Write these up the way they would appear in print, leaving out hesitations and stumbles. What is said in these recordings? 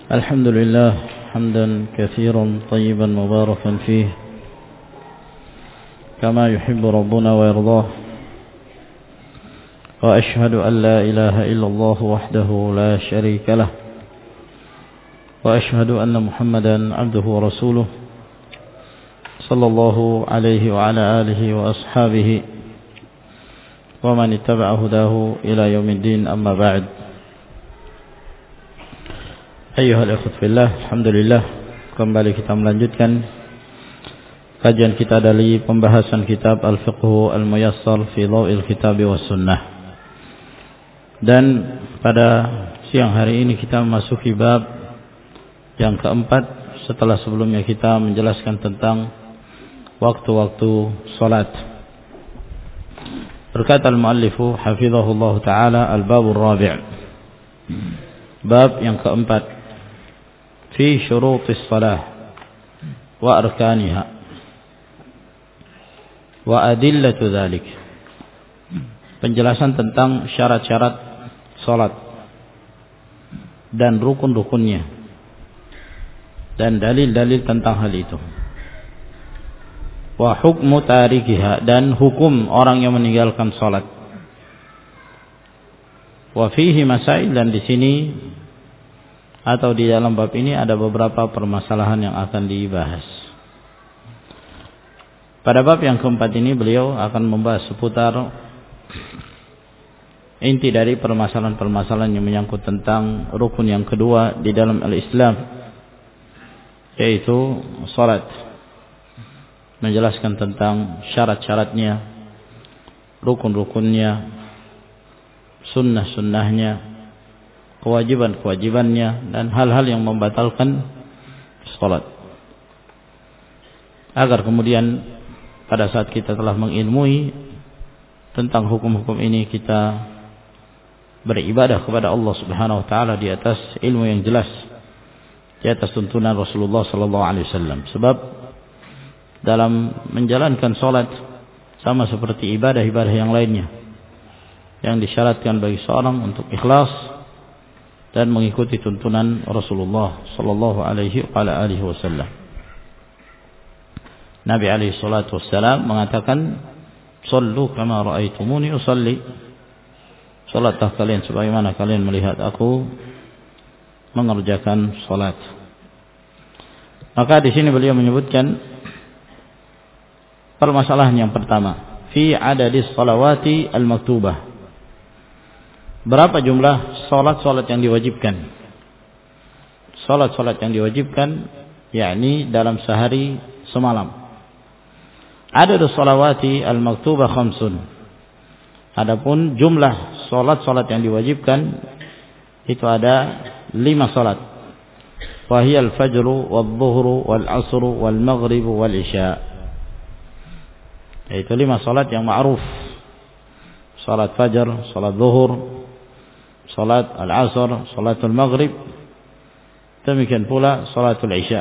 الحمد لله حمدا كثيرا طيبا مباركا فيه كما يحب ربنا ويرضاه وأشهد أن لا إله إلا الله وحده لا شريك له وأشهد أن محمدا عبده ورسوله صلى الله عليه وعلى آله وأصحابه ومن اتبع هداه إلى يوم الدين أما بعد. Ayyuhal ikhwat fillah, alhamdulillah kembali kita melanjutkan kajian kita dari pembahasan kitab Al-Fiqhu Al-Muyassar fi Dhaw'il Kitab was Sunnah. Dan pada siang hari ini kita memasuki bab yang keempat setelah sebelumnya kita menjelaskan tentang waktu-waktu salat. Berkata al-muallifu hafizahullah ta'ala al-babur rabi', bab yang keempat, fi syurutis salah wa arkaniha wa adillatu dzalik, penjelasan tentang syarat-syarat salat dan rukun-rukunnya dan dalil-dalil tentang hal itu. Wa hukmu tarikiha, dan hukum orang yang meninggalkan salat. Wa fihi masail, dan di sini atau di dalam bab ini ada beberapa permasalahan yang akan dibahas. Pada bab yang keempat ini beliau akan membahas seputar inti dari permasalahan-permasalahan yang menyangkut tentang rukun yang kedua di dalam al-Islam, yaitu salat. Menjelaskan tentang syarat-syaratnya, rukun-rukunnya, sunnah-sunnahnya, kewajiban-kewajibannya, dan hal-hal yang membatalkan salat. Agar kemudian pada saat kita telah mengilmui tentang hukum-hukum ini, kita beribadah kepada Allah Subhanahu wa taala di atas ilmu yang jelas, di atas tuntunan Rasulullah sallallahu alaihi wasallam. Sebab dalam menjalankan salat sama seperti ibadah-ibadah yang lainnya yang disyaratkan bagi seorang untuk ikhlas dan mengikuti tuntunan Rasulullah sallallahu alaihi wasallam. Nabi alaihi salatu wassalam mengatakan, "Shallu kama ra'aitumuni usalli." Salatlah kalian sebagaimana kalian melihat aku mengerjakan salat. Maka di sini beliau menyebutkan permasalahan yang pertama, fi adadis salawati al-maktubah. Berapa jumlah salat-salat yang diwajibkan? Salat-salat yang diwajibkan yakni dalam sehari semalam. Adadus salawati al-maktubah khamsun. Adapun jumlah salat-salat yang diwajibkan itu ada 5 salat. Wa hiya al-fajru wal-dhuhru wal-'ashru wal-maghribu wal-isya. Yaitu 5 salat yang ma'ruf. Salat fajar, salat zuhur, salat al-asr, salatul maghrib, demikian pula salatul isya.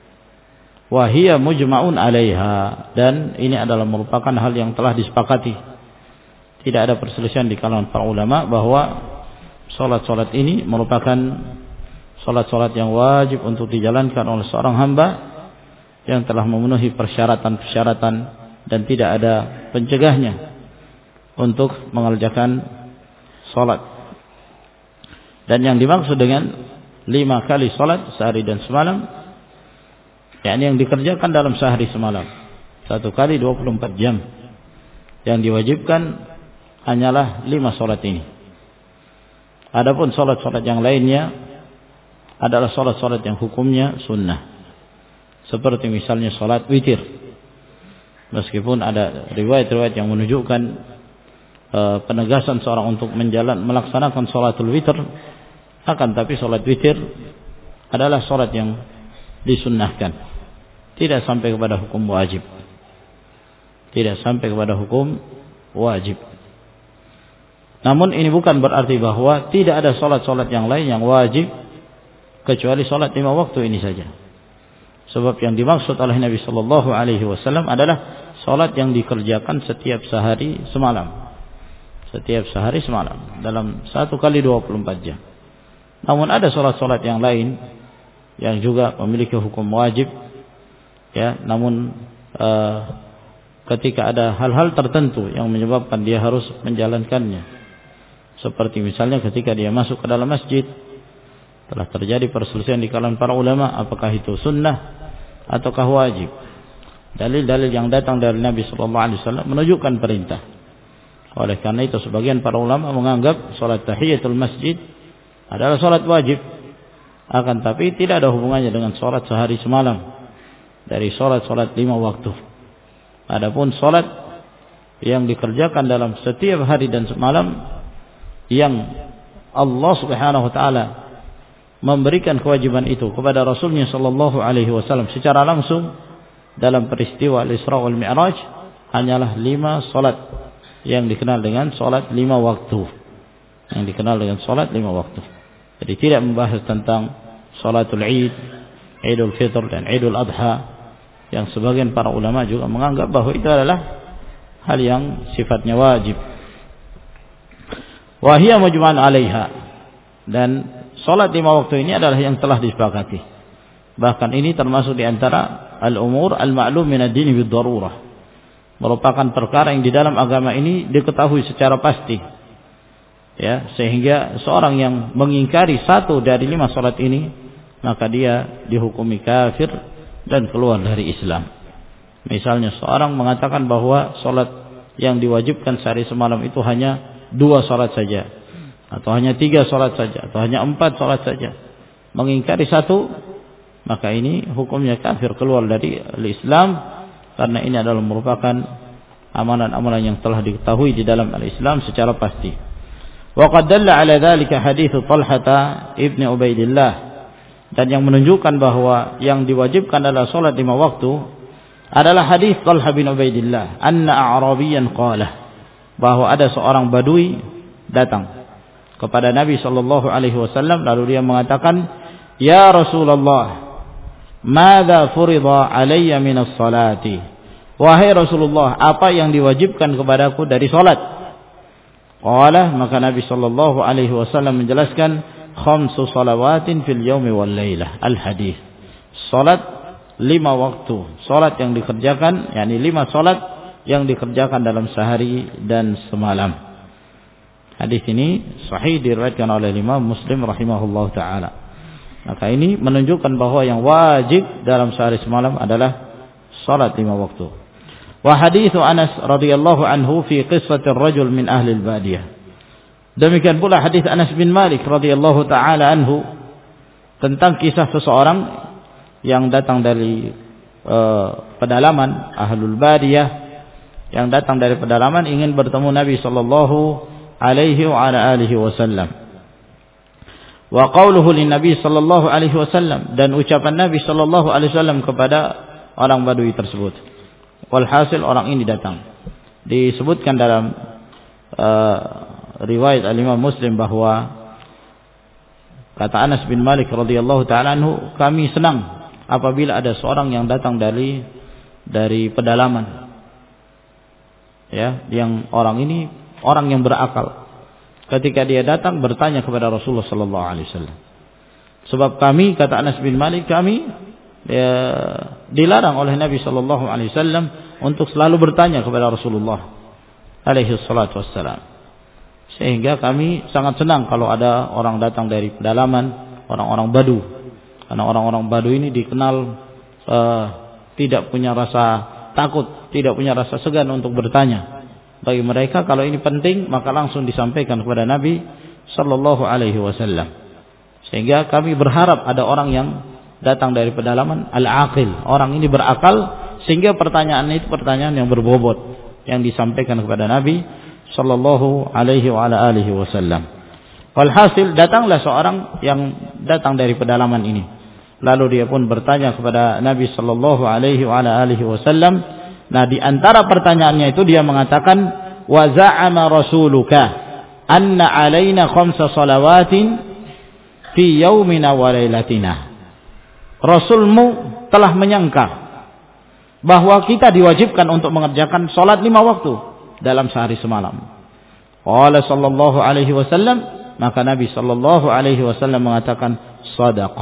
Wa hiya mujma'un 'alaiha, dan ini adalah merupakan hal yang telah disepakati. Tidak ada perselisihan di kalangan para ulama bahwa salat-salat ini merupakan salat-salat yang wajib untuk dijalankan oleh seorang hamba yang telah memenuhi persyaratan-persyaratan dan tidak ada pencegahnya untuk mengerjakan salat. Dan yang dimaksud dengan 5 kali salat sehari dan semalam, yakni yang dikerjakan dalam sehari semalam, 1 kali 24 jam. Yang diwajibkan hanyalah 5 salat ini. Adapun salat-salat yang lainnya adalah salat-salat yang hukumnya sunnah. Seperti misalnya salat witir. Meskipun ada riwayat-riwayat yang menunjukkan penegasan seorang untuk melaksanakan salatul witir, akan tapi salat witir adalah salat yang disunnahkan, tidak sampai kepada hukum wajib. Tidak sampai kepada hukum wajib. Namun ini bukan berarti bahwa tidak ada salat-salat yang lain yang wajib kecuali salat 5 waktu ini saja. Sebab yang dimaksud oleh Nabi sallallahu alaihi wasallam adalah salat yang dikerjakan setiap sehari semalam. Setiap sehari semalam dalam 1 kali 24 jam. Namun ada salat-salat yang lain yang juga memiliki hukum wajib, ya, namun ketika ada hal-hal tertentu yang menyebabkan dia harus menjalankannya, seperti misalnya ketika dia masuk ke dalam masjid, telah terjadi perselisihan di kalangan para ulama apakah itu sunnah ataukah wajib. Dalil-dalil yang datang dari Nabi sallallahu alaihi wasallam menunjukkan perintah. Oleh karena itu sebagian para ulama menganggap salat tahiyatul masjid adalah salat wajib, akan tapi tidak ada hubungannya dengan salat sehari semalam dari salat-salat 5 waktu. Adapun salat yang dikerjakan dalam setiap hari dan semalam yang Allah Subhanahu wa taala memberikan kewajiban itu kepada Rasulnya sallallahu alaihi wasallam secara langsung dalam peristiwa Al-Isra wal Mi'raj hanyalah 5 salat yang dikenal dengan salat 5 waktu. Yang dikenal dengan salat 5 waktu. Jadi tidak membahas tentang salatul Id, Idul Fitr dan Idul Adha yang sebagian para ulama juga menganggap bahwa itu adalah hal yang sifatnya wajib. Wa hiya mujma'un 'alaiha, dan salat 5 waktu ini adalah yang telah disepakati. Bahkan ini termasuk di antara al-umur al-ma'lum min ad-din bid-darurah. Merupakan perkara yang di dalam agama ini diketahui secara pasti. Ya, sehingga seorang yang mengingkari satu dari 5 salat ini, maka dia dihukumi kafir dan keluar dari Islam. Misalnya seorang mengatakan bahwa salat yang diwajibkan sehari semalam itu hanya 2 salat saja, atau hanya 3 salat saja, atau hanya 4 salat saja. Mengingkari satu, maka ini hukumnya kafir, keluar dari Islam, karena ini adalah merupakan amalan-amalan yang telah diketahui di dalam al-Islam secara pasti. Wa qad dalla ala dzalika hadits Talhah ibn Ubaidillah, dan yang menunjukkan bahwa yang diwajibkan adalah salat 5 waktu adalah hadis Talhah bin Ubaidillah, anna a'rabiyyan qala, bahwa ada seorang badui datang kepada Nabi sallallahu alaihi wasallam lalu dia mengatakan, "Ya Rasulullah, madza furida alayya minas salati?" Wahai Rasulullah, apa yang diwajibkan kepadaku dari salat? Qala, maka Nabi sallallahu alaihi wasallam menjelaskan, khamsu salawatin fil yaumi wal lailah. Al-hadis. Salat 5 waktu. Salat yang dikerjakan, yakni 5 salat yang dikerjakan dalam sehari dan semalam. Hadis ini sahih diriwayatkan oleh Imam Muslim rahimahullah taala. Maka ini menunjukkan bahwa yang wajib dalam sehari semalam adalah salat 5 waktu. Wa hadits Anas radhiyallahu anhu fi qissati ar-rajul min ahli al-badiyah. Demikian pula hadis Anas bin Malik radhiyallahu taala anhu tentang kisah seseorang yang datang dari pedalaman, ahlul badiyah, yang datang dari pedalaman ingin bertemu Nabi sallallahu alaihi wa ala alihi wasallam. Wa qauluhu lin Nabi sallallahu alaihi wasallam, dan ucapan Nabi sallallahu alaihi wasallam kepada orang Badui tersebut. Walhasil orang ini datang. Disebutkan dalam riwayat al-Imam Muslim bahwa kata Anas bin Malik radhiyallahu taala anhu, kami senang apabila ada seorang yang datang dari pedalaman, ya, yang orang ini orang yang berakal. Ketika dia datang bertanya kepada Rasulullah sallallahu alaihi wasallam. Sebab kami, kata Anas bin Malik, kami dilarang oleh Nabi sallallahu alaihi wasallam untuk selalu bertanya kepada Rasulullah alaihi salatu wassalam. Sehingga kami sangat senang kalau ada orang datang dari pedalaman, orang-orang Badu. Karena orang-orang Badu ini dikenal tidak punya rasa takut, tidak punya rasa segan untuk bertanya. Bagi mereka kalau ini penting maka langsung disampaikan kepada Nabi sallallahu alaihi wasallam. Sehingga kami berharap ada orang yang datang dari pedalaman al-aqil, orang ini berakal, sehingga pertanyaannya itu pertanyaan yang berbobot yang disampaikan kepada Nabi sallallahu alaihi wa ala alihi wasallam. Walhasil datanglah seorang yang datang dari pedalaman ini. Lalu dia pun bertanya kepada Nabi sallallahu alaihi wa ala alihi wasallam. Nah, di antara pertanyaannya itu dia mengatakan, wa za'ama rasuluka anna alaina khamsa salawatin fi yaumina wa lailatina. Rasulmu telah menyangka bahwa kita diwajibkan untuk mengerjakan salat 5 waktu dalam sehari semalam. Qala sallallahu alaihi wasallam, maka Nabi sallallahu alaihi wasallam mengatakan, sadaqah.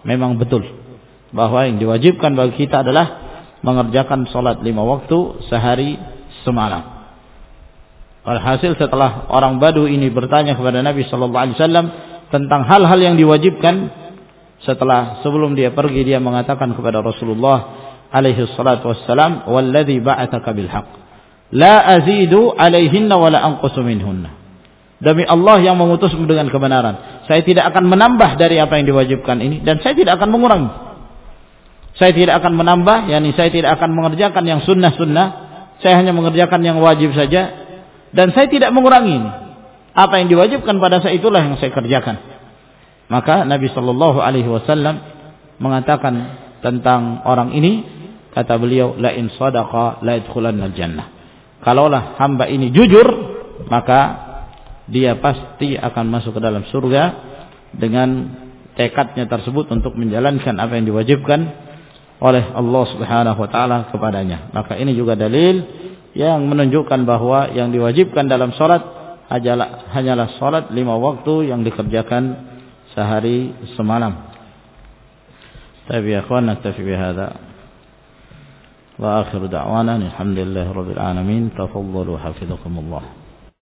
memang betul bahwa yang diwajibkan bagi kita adalah mengerjakan salat 5 waktu sehari semalam. Alhasil setelah orang Badu ini bertanya kepada Nabi sallallahu alaihi wasallam tentang hal-hal yang diwajibkan, sebelum dia pergi dia mengatakan kepada Rasulullah alaihi salatu wassalam, "Walladzi ba'atsaka bil haqq la azidu alaihinna wa la anqusu minhunna." Demi Allah yang mengutusmu dengan kebenaran, saya tidak akan menambah dari apa yang diwajibkan ini dan saya tidak akan mengurangi. Saya tidak akan menambah, yakni saya tidak akan mengerjakan yang sunnah-sunnah, saya hanya mengerjakan yang wajib saja. Dan saya tidak mengurangi ini. Apa yang diwajibkan pada saya itulah yang saya kerjakan. Maka Nabi sallallahu alaihi wasallam mengatakan tentang orang ini, kata beliau, la in sadaqa la yadkhulannal jannah. Kalaulah hamba ini jujur, maka dia pasti akan masuk ke dalam surga dengan tekadnya tersebut untuk menjalankan apa yang diwajibkan oleh Allah Subhanahu wa taala kepadanya. Maka ini juga dalil yang menunjukkan bahwa yang diwajibkan dalam salat hanyalah salat 5 waktu yang dikerjakan sehari semalam. Tabi ya akhwan, naktafi bihadza. Wa akhiru da'wana alhamdulillahirabbil alamin. Tafaddalu hafizakumullah.